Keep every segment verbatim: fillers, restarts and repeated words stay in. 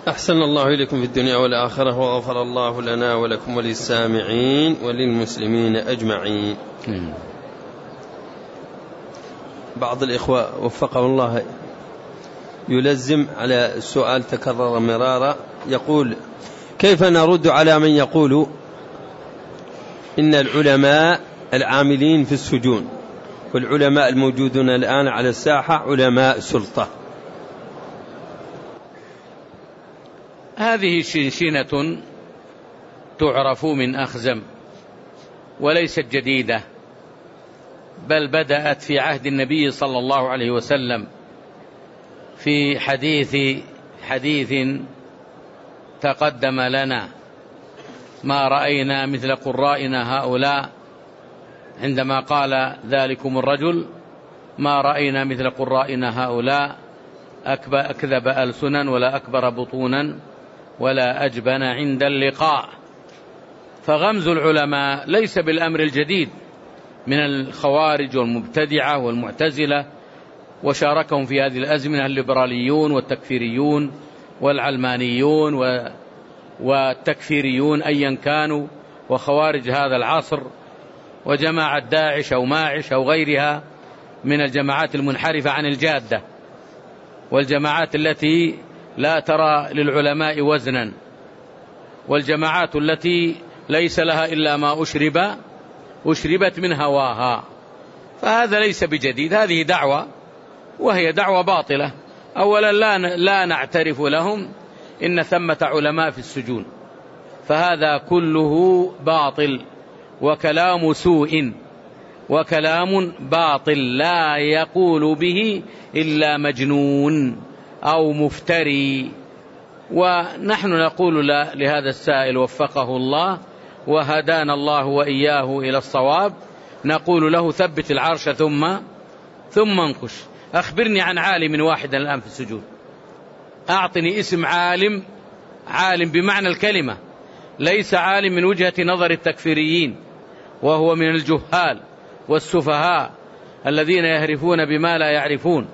أحسن الله إليكم في الدنيا والآخرة، وغفر الله لنا ولكم وللسامعين وللمسلمين أجمعين. بعض الإخوة وفقه الله يلزم على السؤال تكرر مرارا، يقول: كيف نرد على من يقول إن العلماء العاملين في السجون والعلماء الموجودون الآن على الساحة علماء سلطة؟ هذه شنشنة تعرف من أخزم وليست جديدة، بل بدأت في عهد النبي صلى الله عليه وسلم في حديث حديث تقدم لنا: ما رأينا مثل قرائنا هؤلاء. عندما قال ذلكم الرجل: ما رأينا مثل قرائنا هؤلاء، أكذب ألسنا ولا أكبر بطونا ولا أجبن عند اللقاء. فغمز العلماء ليس بالأمر الجديد من الخوارج والمبتدعة والمعتزلة، وشاركهم في هذه الأزمنة الليبراليون والتكفيريون والعلمانيون والتكفيريون أيا كانوا، وخوارج هذا العصر، وجماعة داعش أو ماعش أو غيرها من الجماعات المنحرفة عن الجادة، والجماعات التي لا ترى للعلماء وزنا، والجماعات التي ليس لها إلا ما أشرب أشربت من هواها. فهذا ليس بجديد، هذه دعوة وهي دعوة باطلة. أولا لا لا نعترف لهم إن ثمة علماء في السجون، فهذا كله باطل وكلام سوء وكلام باطل لا يقول به إلا مجنون أو مفتري. ونحن نقول لهذا السائل وفقه الله وهدانا الله وإياه إلى الصواب، نقول له: ثبت العرش ثم ثم انقش. أخبرني عن عالم واحد الآن في السجون، أعطني اسم عالم، عالم بمعنى الكلمة، ليس عالم من وجهة نظر التكفيريين، وهو من الجهال والسفهاء الذين يهرفون بما لا يعرفون.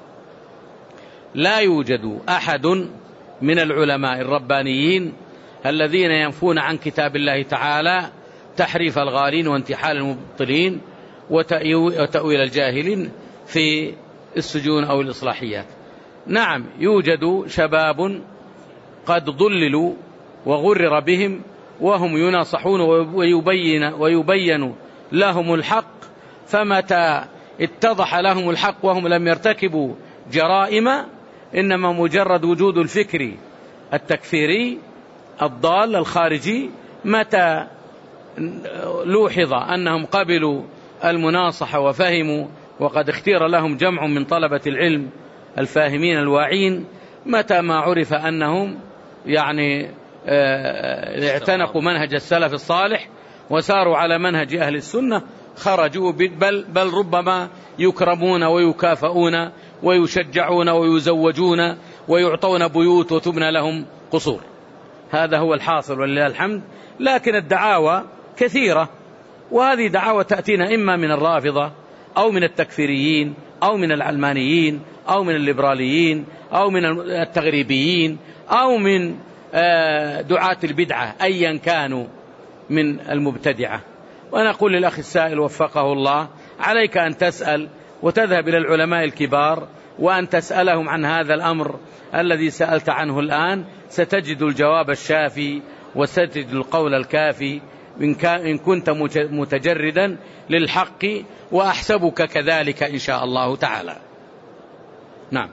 لا يوجد أحد من العلماء الربانيين الذين ينفون عن كتاب الله تعالى تحريف الغالين وانتحال المبطلين وتأويل الجاهلين في السجون أو الإصلاحيات. نعم، يوجد شباب قد ضللوا وغرر بهم وهم يناصحون ويبين, ويبين لهم الحق، فمتى اتضح لهم الحق وهم لم يرتكبوا جرائم، إنما مجرد وجود الفكر التكفيري الضال الخارجي، متى لوحظ أنهم قبلوا المناصحة وفهموا، وقد اختير لهم جمع من طلبة العلم الفاهمين الواعين، متى ما عرف أنهم يعني اعتنقوا منهج السلف الصالح وساروا على منهج أهل السنة، خرجوا، بل, بل ربما يكرمون ويكافئون ويشجعون ويزوجون ويعطون بيوت وتبنى لهم قصور. هذا هو الحاصل ولله الحمد. لكن الدعاوى كثيرة، وهذه دعاوى تأتينا إما من الرافضة أو من التكفيريين أو من العلمانيين أو من الليبراليين أو من التغريبيين أو من دعاة البدعة أيا كانوا من المبتدعة. وأنا أقول للأخ السائل وفقه الله: عليك أن تسأل وتذهب إلى العلماء الكبار وأن تسألهم عن هذا الأمر الذي سألت عنه الآن، ستجد الجواب الشافي وستجد القول الكافي إن كنت متجردا للحق، وأحسبك كذلك إن شاء الله تعالى. نعم.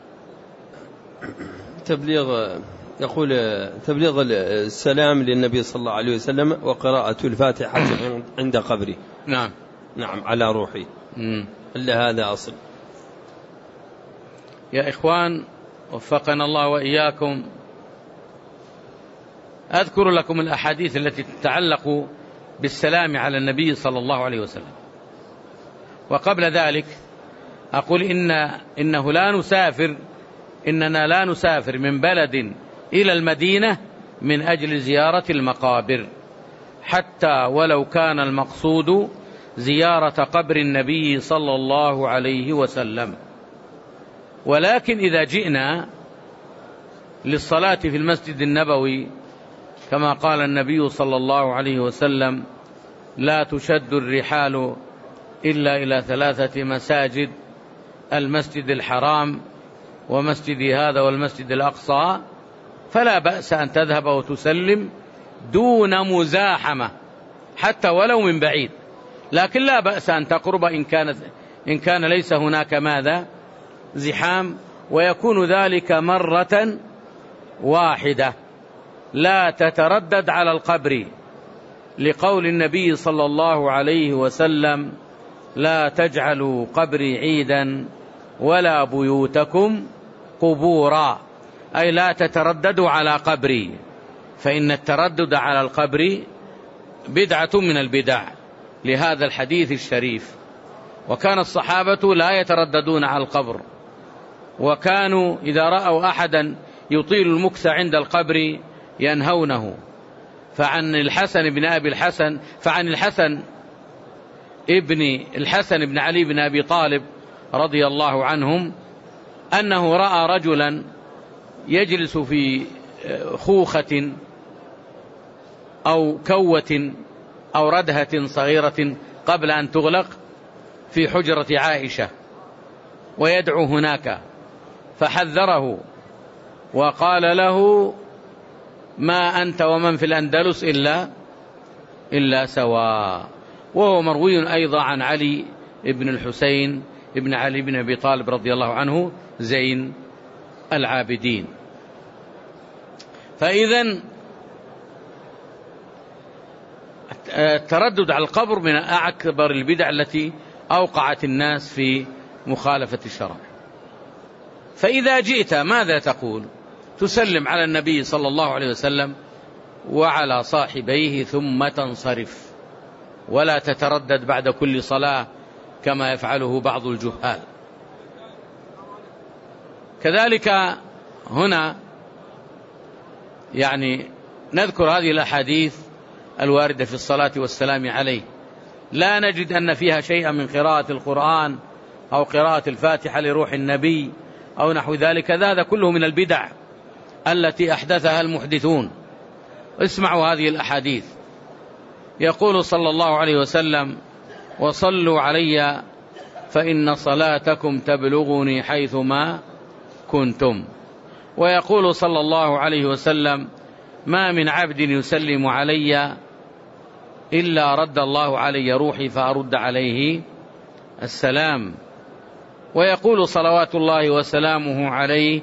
تبليغ يقول تبليغ السلام للنبي صلى الله عليه وسلم وقراءة الفاتحة عند قبره. نعم نعم على روحي. إلا هذا أصل. يا إخوان وفقنا الله وإياكم، أذكر لكم الأحاديث التي تتعلق بالسلام على النبي صلى الله عليه وسلم. وقبل ذلك أقول إن إنه لا نسافر إننا لا نسافر من بلد إلى المدينة من أجل زيارة المقابر، حتى ولو كان المقصود زيارة قبر النبي صلى الله عليه وسلم. ولكن إذا جئنا للصلاة في المسجد النبوي كما قال النبي صلى الله عليه وسلم: لا تشد الرحال إلا إلى ثلاثة مساجد: المسجد الحرام ومسجد هذا والمسجد الأقصى، فلا بأس أن تذهب وتسلم دون مزاحمة حتى ولو من بعيد، لكن لا بأس أن تقرب إن كانت إن كان ليس هناك ماذا زحام، ويكون ذلك مرة واحدة، لا تتردد على القبر، لقول النبي صلى الله عليه وسلم: لا تجعلوا قبري عيدا ولا بيوتكم قبورا، أي لا تترددوا على قبري، فإن التردد على القبر بدعة من البدع، لهذا الحديث الشريف. وكان الصحابة لا يترددون على القبر، وكانوا إذا رأوا أحدا يطيل المكث عند القبر ينهونه. فعن الحسن بن أبي الحسن فعن الحسن ابن الحسن بن علي بن أبي طالب رضي الله عنهم أنه رأى رجلا يجلس في خوخة أو كوة أو ردهة صغيرة قبل أن تغلق في حجرة عائشة ويدعو هناك، فحذره وقال له: ما أنت ومن في الأندلس إلا إلا سواء. وهو مروي أيضا عن علي بن الحسين ابن علي بن أبي طالب رضي الله عنه زين العابدين. فإذن التردد على القبر من أكبر البدع التي أوقعت الناس في مخالفة الشرع. فإذا جئت ماذا تقول؟ تسلم على النبي صلى الله عليه وسلم وعلى صاحبيه ثم تنصرف، ولا تتردد بعد كل صلاة كما يفعله بعض الجهال. كذلك هنا يعني نذكر هذه الأحاديث الواردة في الصلاة والسلام عليه، لا نجد أن فيها شيئا من قراءة القرآن أو قراءة الفاتحة لروح النبي أو نحو ذلك، هذا كله من البدع التي أحدثها المحدثون. اسمعوا هذه الأحاديث. يقول صلى الله عليه وسلم: وصلوا علي فإن صلاتكم تبلغني حيثما كنتم. ويقول صلى الله عليه وسلم: ما من عبد يسلم علي إلا رد الله علي روحي فأرد عليه السلام. ويقول صلوات الله وسلامه عليه: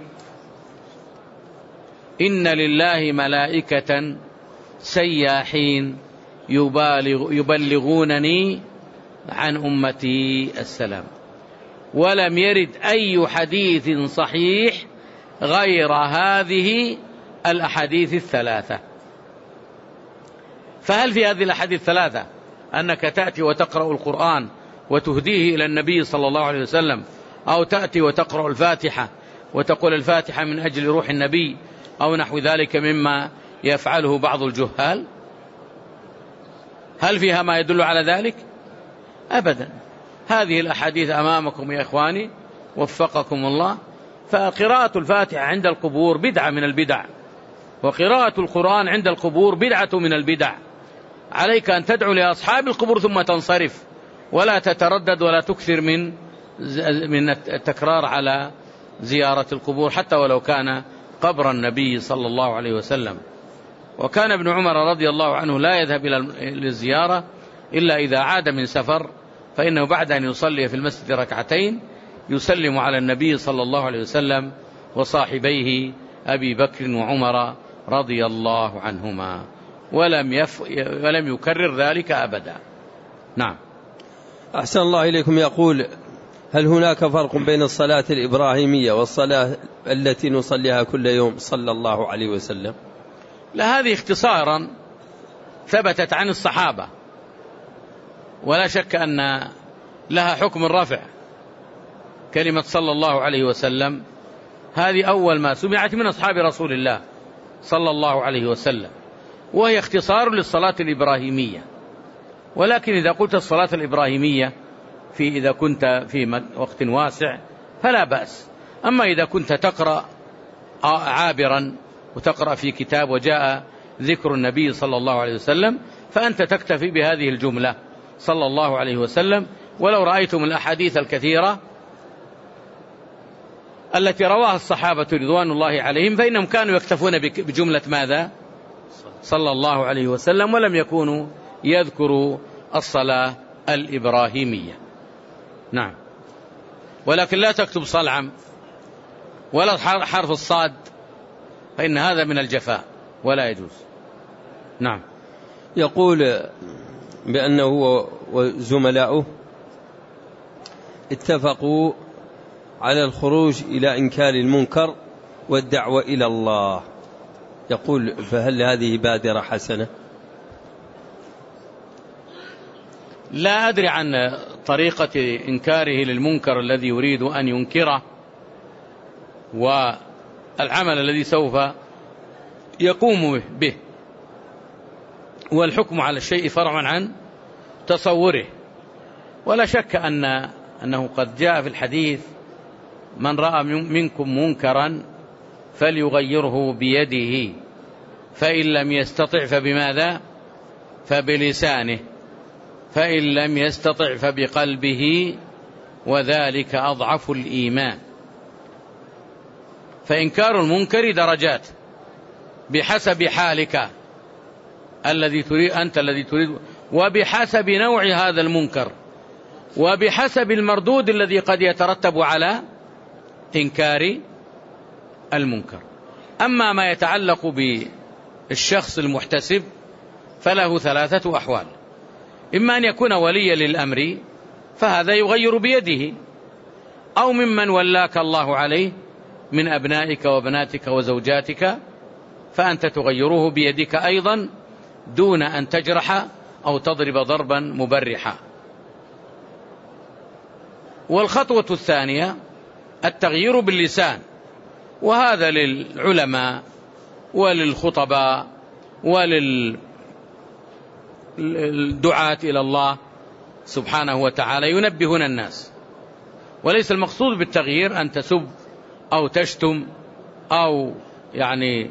إن لله ملائكة سياحين يبالغ يبلغونني عن أمتي السلام. ولم يرد أي حديث صحيح غير هذه الأحاديث الثلاثة. فهل في هذه الأحاديث الثلاثة أنك تأتي وتقرأ القرآن وتهديه إلى النبي صلى الله عليه وسلم، أو تأتي وتقرأ الفاتحة وتقول الفاتحة من أجل روح النبي أو نحو ذلك مما يفعله بعض الجهال؟ هل فيها ما يدل على ذلك؟ أبدا. هذه الأحاديث أمامكم يا إخواني وفقكم الله. فقراءة الفاتحة عند القبور بدعة من البدع، وقراءة القرآن عند القبور بدعة من البدع. عليك أن تدعو لأصحاب القبور ثم تنصرف، ولا تتردد ولا تكثر من من التكرار على زيارة القبور حتى ولو كان قبر النبي صلى الله عليه وسلم. وكان ابن عمر رضي الله عنه لا يذهب إلى الزيارة إلا إذا عاد من سفر، فإنه بعد أن يصلي في المسجد ركعتين يسلم على النبي صلى الله عليه وسلم وصاحبيه أبي بكر وعمر رضي الله عنهما، ولم, يف... ولم يكرر ذلك أبدا. نعم. أحسن الله إليكم. يقول: هل هناك فرق بين الصلاة الإبراهيمية والصلاة التي نصليها كل يوم صلى الله عليه وسلم؟ لا، هذه اختصارا ثبتت عن الصحابة، ولا شك أن لها حكم الرفع. كلمة صلى الله عليه وسلم هذه أول ما سمعت من أصحاب رسول الله صلى الله عليه وسلم، وهي اختصار للصلاة الإبراهيمية. ولكن إذا قلت الصلاة الإبراهيمية في إذا كنت في وقت واسع فلا بأس. أما إذا كنت تقرأ عابرا وتقرأ في كتاب وجاء ذكر النبي صلى الله عليه وسلم، فأنت تكتفي بهذه الجملة صلى الله عليه وسلم. ولو رأيتم الأحاديث الكثيرة التي رواها الصحابة رضوان الله عليهم فإنهم كانوا يكتفون بجملة ماذا؟ صلى الله عليه وسلم، ولم يكونوا يذكروا الصلاة الإبراهيمية. نعم. ولكن لا تكتب صلعم ولا حرف الصاد، فإن هذا من الجفاء ولا يجوز. نعم. يقول بأنه وزملاؤه اتفقوا على الخروج إلى إنكار المنكر والدعوة إلى الله، يقول فهل هذه بادرة حسنة؟ لا أدري عن طريقة إنكاره للمنكر الذي يريد أن ينكره والعمل الذي سوف يقوم به، والحكم على الشيء فرع عن تصوره. ولا شك أن أنه قد جاء في الحديث من رأى منكم منكرا فليغيره بيده، فإن لم يستطع فبماذا؟ فبلسانه، فإن لم يستطع فبقلبه، وذلك أضعف الإيمان. فإنكار المنكر درجات بحسب حالك الذي تريد أنت الذي تريد، وبحسب نوع هذا المنكر، وبحسب المردود الذي قد يترتب على إنكار المنكر. أما ما يتعلق بالشخص المحتسب فله ثلاثة أحوال: إما أن يكون وليا للأمر فهذا يغير بيده، أو ممن ولاك الله عليه من أبنائك وبناتك وزوجاتك فأنت تغيره بيدك أيضا دون أن تجرح أو تضرب ضربا مبرحا. والخطوة الثانية التغيير باللسان، وهذا للعلماء وللخطباء وللدعاة إلى الله سبحانه وتعالى ينبهون الناس. وليس المقصود بالتغيير أن تسب أو تشتم أو يعني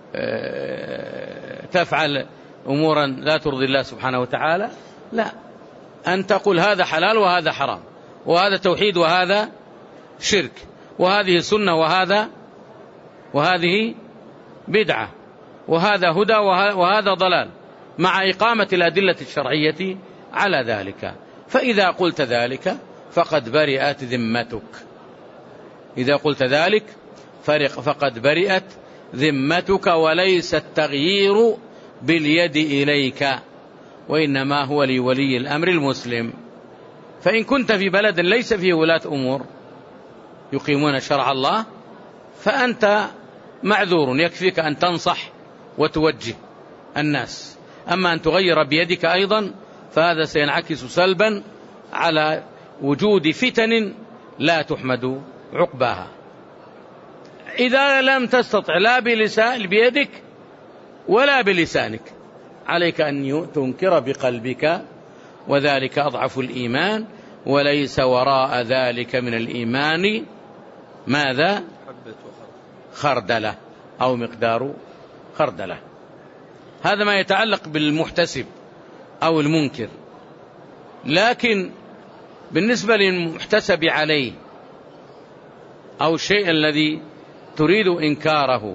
تفعل أمورا لا ترضي الله سبحانه وتعالى، لا، أن تقول هذا حلال وهذا حرام، وهذا توحيد وهذا شرك، وهذه سنة وهذا وهذه بدعة، وهذا هدى وهذا ضلال، مع إقامة الأدلة الشرعية على ذلك. فإذا قلت ذلك فقد برئت ذمتك، إذا قلت ذلك فقد برئت ذمتك، وليس التغيير باليد إليك، وإنما هو لولي الأمر المسلم. فإن كنت في بلد ليس فيه ولاة أمور يقيمون شرع الله فأنت معذور، يكفيك أن تنصح وتوجه الناس. أما أن تغير بيدك أيضا فهذا سينعكس سلبا على وجود فتن لا تحمد عقباها. إذا لم تستطع لا بلسان بيدك ولا بلسانك عليك أن تنكر بقلبك، وذلك أضعف الإيمان، وليس وراء ذلك من الإيمان ماذا؟ خردلة أو مقدار خردلة. هذا ما يتعلق بالمحتسب أو المنكر. لكن بالنسبة للمحتسب عليه أو الشيء الذي تريد إنكاره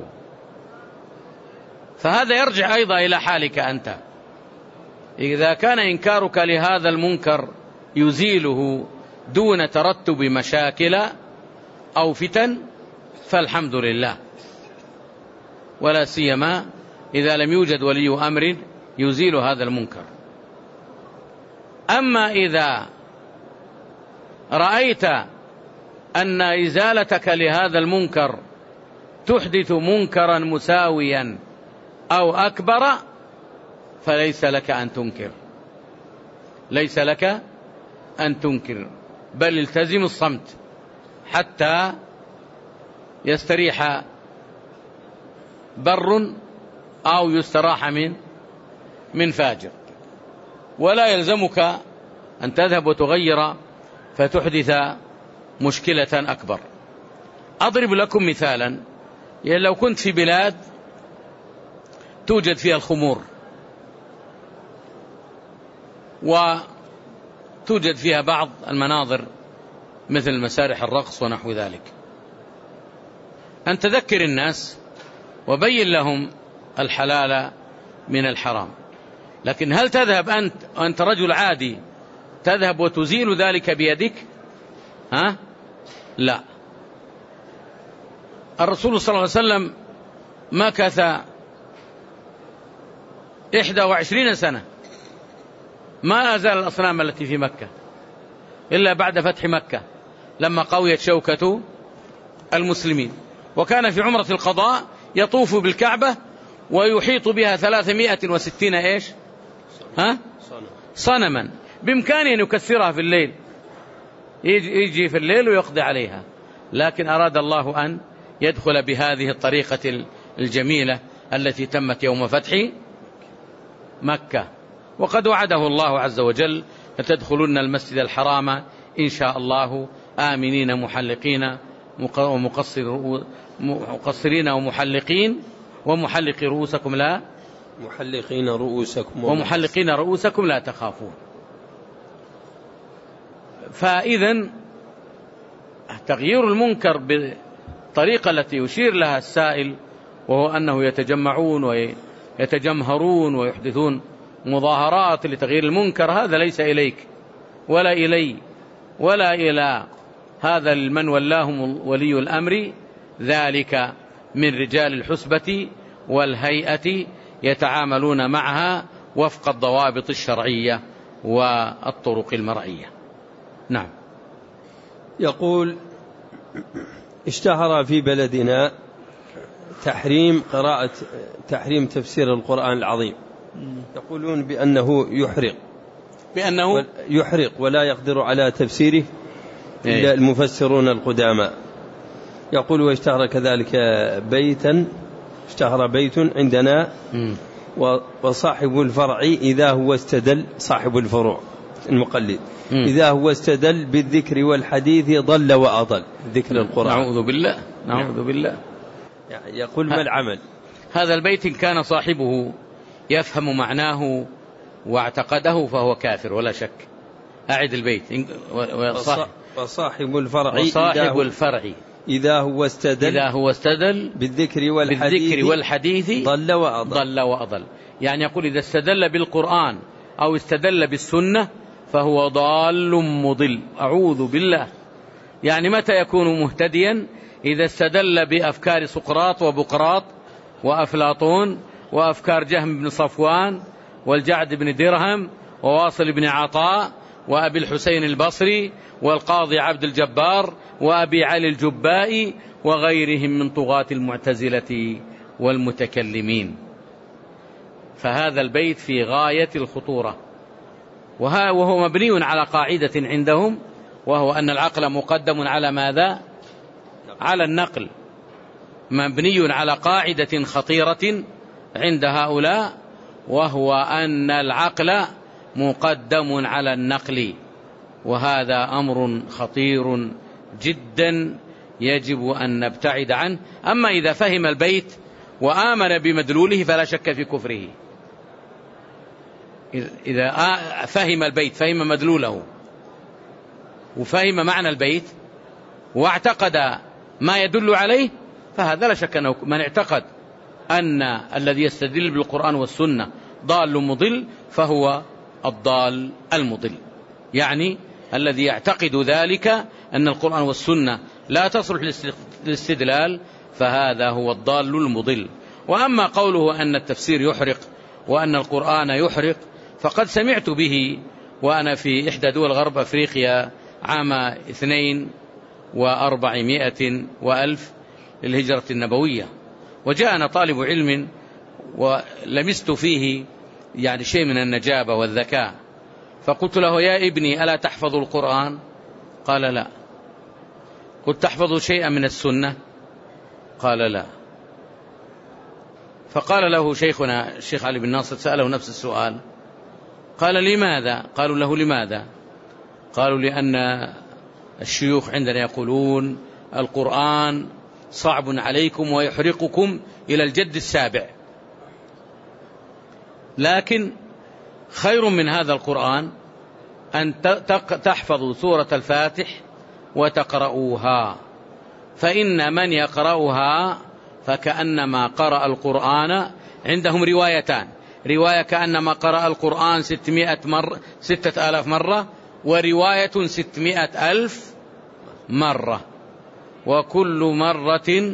فهذا يرجع أيضا إلى حالك أنت. إذا كان إنكارك لهذا المنكر يزيله دون ترتب مشاكل أو فتن فالحمد لله، ولا سيما إذا لم يوجد ولي أمر يزيل هذا المنكر. أما إذا رأيت أن إزالتك لهذا المنكر تحدث منكرا مساويا أو أكبر فليس لك أن تنكر، ليس لك أن تنكر، بل التزم الصمت حتى يستريح بر أو يستراح من من فاجر. ولا يلزمك أن تذهب وتغير فتحدث مشكلة أكبر. أضرب لكم مثالا يعني لو كنت في بلاد توجد فيها الخمور وتوجد فيها بعض المناظر مثل مسارح الرقص ونحو ذلك، أن تذكر الناس وبين لهم الحلال من الحرام. لكن هل تذهب أنت وأنت رجل عادي تذهب وتزيل ذلك بيدك؟ ها؟ لا. الرسول صلى الله عليه وسلم مكث إحدى وعشرين سنة ما أزال الأصنام التي في مكة إلا بعد فتح مكة لما قويت شوكة المسلمين. وكان في عمرة القضاء يطوف بالكعبة ويحيط بها ثلاثمائة وستين إيش؟ ها؟ صنما بإمكانه أن يكسرها في الليل، يجي في الليل ويقضي عليها، لكن أراد الله أن يدخل بهذه الطريقة الجميلة التي تمت يوم فتح مكة. وقد وعده الله عز وجل لتدخلن المسجد الحرام إن شاء الله آمنين محلقين ومقصرين ومحلقين ومحلقي رؤوسكم لا محلقين رؤوسكم ومحلقين رؤوسكم لا تخافون. فإذا تغيير المنكر بالطريقة التي يشير لها السائل، وهو أنه يتجمعون ويتجمهرون ويحدثون مظاهرات لتغيير المنكر، هذا ليس إليك ولا إلي ولا إلى هذا من ولاهم ولي الأمر، ذلك من رجال الحسبة والهيئة يتعاملون معها وفق الضوابط الشرعية والطرق المرعية. نعم. يقول: اشتهر في بلدنا تحريم قراءة تحريم تفسير القرآن العظيم، يقولون بأنه يحرق بأنه يحرق ولا يقدر على تفسيره إلا المفسرون القدامى. يقول: واشتهر كذلك بيتا اشتهر بيت عندنا وصاحب الفرع إذا هو استدل صاحب الفروع المقلد إذا هو استدل بالذكر والحديث ضل وأضل. ذكر القرآن. نعوذ بالله نعوذ بالله. يعني يقول: ما العمل؟ هذا البيت إن كان صاحبه يفهم معناه واعتقده فهو كافر ولا شك. أعد البيت. وصاحب الفرع وصاحب الفرع إذا هو استدل إذا هو استدل بالذكر والحديث, بالذكر والحديث ضل وأضل. ضل وأضل. يعني يقول إذا استدل بالقرآن أو استدل بالسنة فهو ضال مضل. أعوذ بالله. يعني متى يكون مهتديا؟ إذا استدل بأفكار سقراط وبقراط وأفلاطون وأفكار جهم بن صفوان والجعد بن درهم وواصل بن عطاء وأبي الحسين البصري والقاضي عبد الجبار وأبي علي الجبائي وغيرهم من طغاة المعتزلة والمتكلمين. فهذا البيت في غاية الخطورة، وهو مبني على قاعدة عندهم، وهو أن العقل مقدم على ماذا؟ على النقل. مبني على قاعدة خطيرة عند هؤلاء، وهو أن العقل مقدم على النقل، وهذا أمر خطير جدا يجب أن نبتعد عنه. أما إذا فهم البيت وآمن بمدلوله فلا شك في كفره. إذا فهم البيت فهم مدلوله وفهم معنى البيت واعتقد ما يدل عليه فهذا لا شك أنه من اعتقد أن الذي يستدل بالقرآن والسنة ضال مضل فهو الضال المضل. يعني الذي يعتقد ذلك أن القرآن والسنة لا تصلح للاستدلال فهذا هو الضال المضل. وأما قوله أن التفسير يحرق وأن القرآن يحرق فقد سمعت به وأنا في إحدى دول غرب أفريقيا عام اثنين وأربعمائة وألف للهجرة النبوية، وجاءنا طالب علم ولمست فيه يعني شيء من النجابة والذكاء، فقلت له: يا ابني ألا تحفظ القرآن؟ قال: لا. قلت: تحفظ شيئا من السنة؟ قال: لا. فقال له شيخنا الشيخ علي بن ناصر، سأله نفس السؤال، قال: لماذا؟ قالوا له: لماذا؟ قالوا: لأن الشيوخ عندنا يقولون القرآن صعب عليكم ويحرقكم إلى الجد السابع. لكن خير من هذا القرآن أن تحفظوا سورة الفاتح وتقرؤوها، فإن من يقرأها فكأنما قرأ القرآن. عندهم روايتان، رواية كأنما قرأ القرآن ستمائة مرة ستة آلاف مرة، ورواية ستمائة ألف مرة، وكل مرة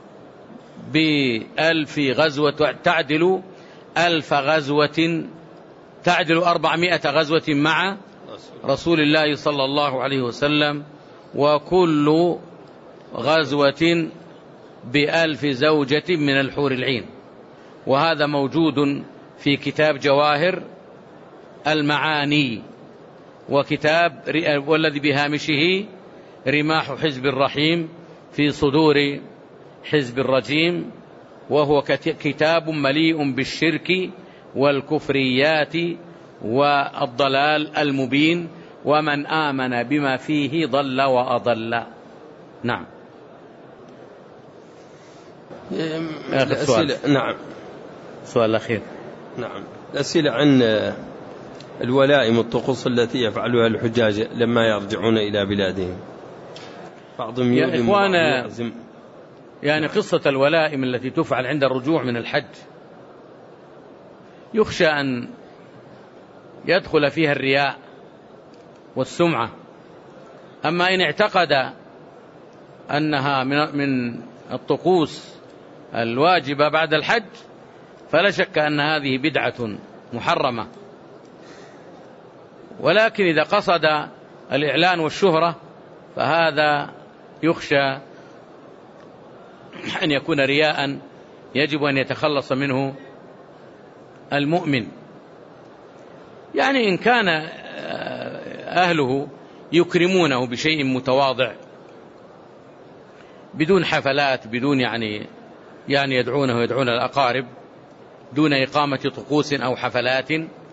بألف غزوة تعدل ألف غزوة، تعدل أربعمائة غزوة مع رسول الله صلى الله عليه وسلم، وكل غزوة بألف زوجة من الحور العين. وهذا موجود في كتاب جواهر المعاني، وكتاب والذي بهامشه رماح حزب الرحيم في صدور حزب الرجيم، وهو كتاب مليء بالشرك والكفريات والضلال المبين، ومن آمن بما فيه ضل وأضل. نعم. الأسئلة. نعم. السؤال الأخير. نعم. الأسئلة عن الولائم الطقوس التي يفعلها الحجاج لما يرجعون إلى بلادهم. بعضهم يا إخوانا، يعني قصة الولائم التي تفعل عند الرجوع من الحج يخشى أن يدخل فيها الرياء والسمعة. أما إن اعتقد أنها من الطقوس الواجبة بعد الحج فلا شك أن هذه بدعة محرمة. ولكن إذا قصد الإعلان والشهرة فهذا يخشى أن يكون رياء يجب أن يتخلص منه المؤمن. يعني إن كان أهله يكرمونه بشيء متواضع بدون حفلات، بدون يعني يعني يدعونه ويدعون الأقارب، دون إقامة طقوس أو حفلات،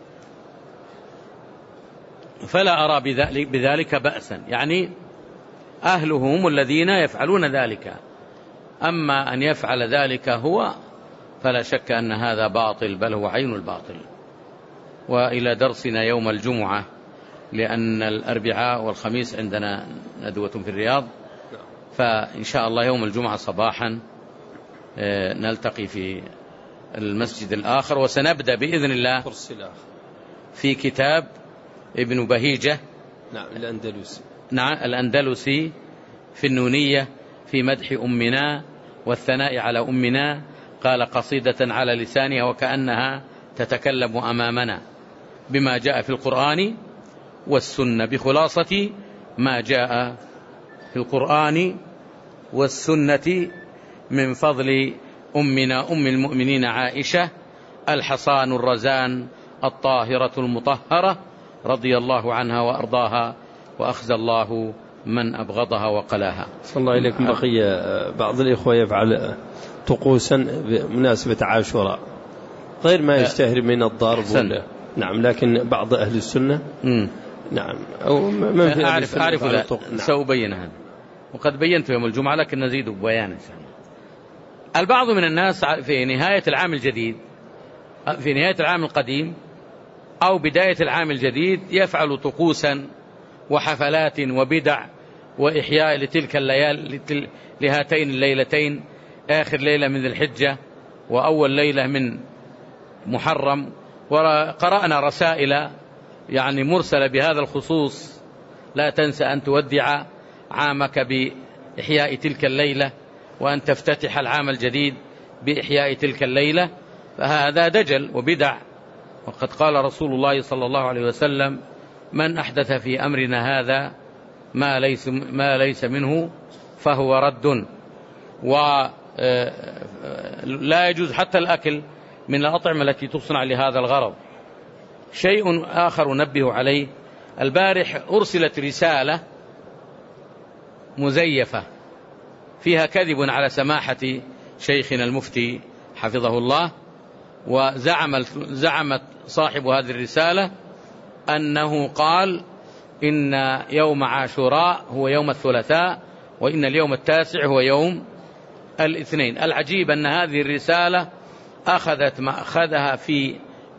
فلا أرى بذلك بأسا. يعني أهله هم الذين يفعلون ذلك، أما أن يفعل ذلك هو فلا شك أن هذا باطل، بل هو عين الباطل. وإلى درسنا يوم الجمعة، لأن الأربعاء والخميس عندنا ندوة في الرياض، فإن شاء الله يوم الجمعة صباحا نلتقي في المسجد الآخر، وسنبدأ بإذن الله في كتاب ابن بهيجة. نعم الأندلسي. نعم الأندلسي في النونية في مدح أمنا والثناء على أمنا، قال قصيدة على لسانها وكأنها تتكلم أمامنا بما جاء في القرآن والسنة، بخلاصة ما جاء في القرآن والسنة من فضل أمنا أم المؤمنين عائشة الحصان الرزان الطاهرة المطهرة رضي الله عنها وأرضاها، وأخزى الله من أبغضها وقلاها. صلى الله إليكم. بقي بعض الإخوة يفعل طقوسا بمناسبة عاشوراء غير ما يشتهر من الضرب ولا. نعم، لكن بعض أهل السنة مم. نعم أو من في أعرف أعرف لا نعم. سأبين هذا، وقد بينت يوم الجمعة لكن نزيد ببيان إن شاء الله. البعض من الناس في نهاية العام الجديد، في نهاية العام القديم أو بداية العام الجديد يفعل طقوسا وحفلات وبدع وإحياء لتلك الليال لهاتين الليلتين، آخر ليلة من ذي الحجة وأول ليلة من محرم. وقرأنا رسائل يعني مرسلة بهذا الخصوص، لا تنسى أن تودع عامك بإحياء تلك الليلة وأن تفتتح العام الجديد بإحياء تلك الليلة، فهذا دجل وبدع. وقد قال رسول الله صلى الله عليه وسلم: من أحدث في أمرنا هذا ما ليس, ما ليس منه فهو رد. ولا يجوز حتى الأكل من الأطعمة التي تصنع لهذا الغرض. شيء آخر نبه عليه: البارح أرسلت رسالة مزيفة فيها كذب على سماحة شيخنا المفتي حفظه الله، وزعم زعمت صاحب هذه الرسالة أنه قال إن يوم عاشوراء هو يوم الثلاثاء، وإن اليوم التاسع هو يوم الاثنين. العجيب أن هذه الرسالة أخذت ما أخذها في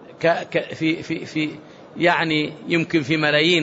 في في في يعني يمكن في ملايين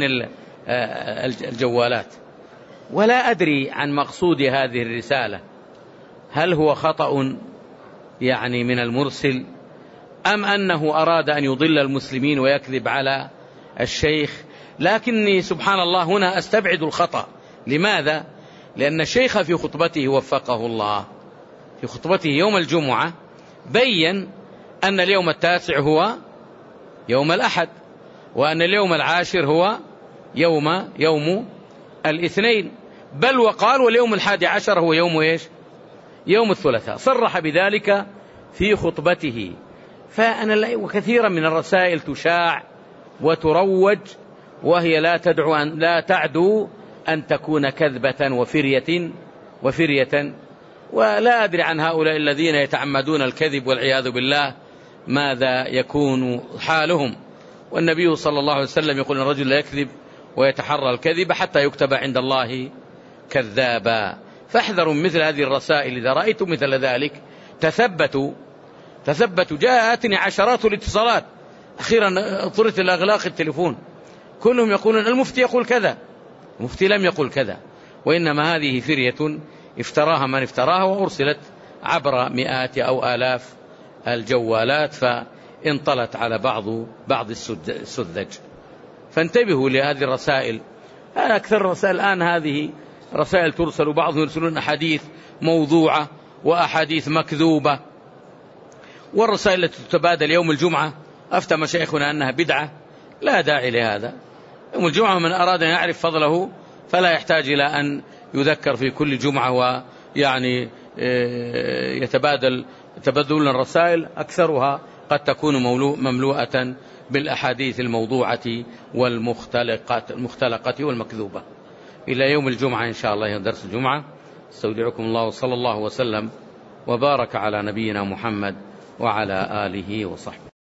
الجوالات، ولا أدري عن مقصود هذه الرسالة، هل هو خطأ يعني من المرسل، أم أنه أراد أن يضل المسلمين ويكذب على الشيخ؟ لكني سبحان الله هنا أستبعد الخطأ. لماذا؟ لأن الشيخ في خطبته وفقه الله في خطبته يوم الجمعة بين أن اليوم التاسع هو يوم الأحد، وأن اليوم العاشر هو يوم يوم الاثنين، بل وقال واليوم الحادي عشر هو يوم إيش؟ يوم الثلاثاء. صرح بذلك في خطبته. فأنا وكثيرا من الرسائل تشاع وتروج وهي لا تدعو أن لا تعدو أن تكون كذبة وفرية وفرية ولا أدري عن هؤلاء الذين يتعمدون الكذب والعياذ بالله ماذا يكون حالهم. والنبي صلى الله عليه وسلم يقول الرجل لا يكذب ويتحرى الكذب حتى يكتب عند الله كذابا. فاحذروا مثل هذه الرسائل، إذا رأيتم مثل ذلك تثبتوا تثبتوا. جاءتني عشرات الاتصالات، أخيرا اضطرت إلى إغلاق التليفون، كلهم يقولون المفتي يقول كذا. المفتي لم يقل كذا، وإنما هذه فرية افتراها من افتراها، وأرسلت عبر مئات أو آلاف الجوالات فانطلت على بعض بعض السذج. فانتبهوا لهذه الرسائل. أكثر الرسائل الآن هذه رسائل ترسل، بعضهم يرسلون أحاديث موضوعة وأحاديث مكذوبة. والرسائل التي تتبادل يوم الجمعة أفتى مشايخنا أنها بدعة، لا داعي لهذا. يوم الجمعة من أراد أن يعرف فضله فلا يحتاج إلى أن يذكر في كل جمعة ويعني يتبادل تبادل الرسائل، أكثرها قد تكون مملوءة بالأحاديث الموضوعة والمختلقة والمكذوبة. إلى يوم الجمعة إن شاء الله درس الجمعة. استودعكم الله، وصلى الله وسلم وبارك على نبينا محمد وعلى آله وصحبه.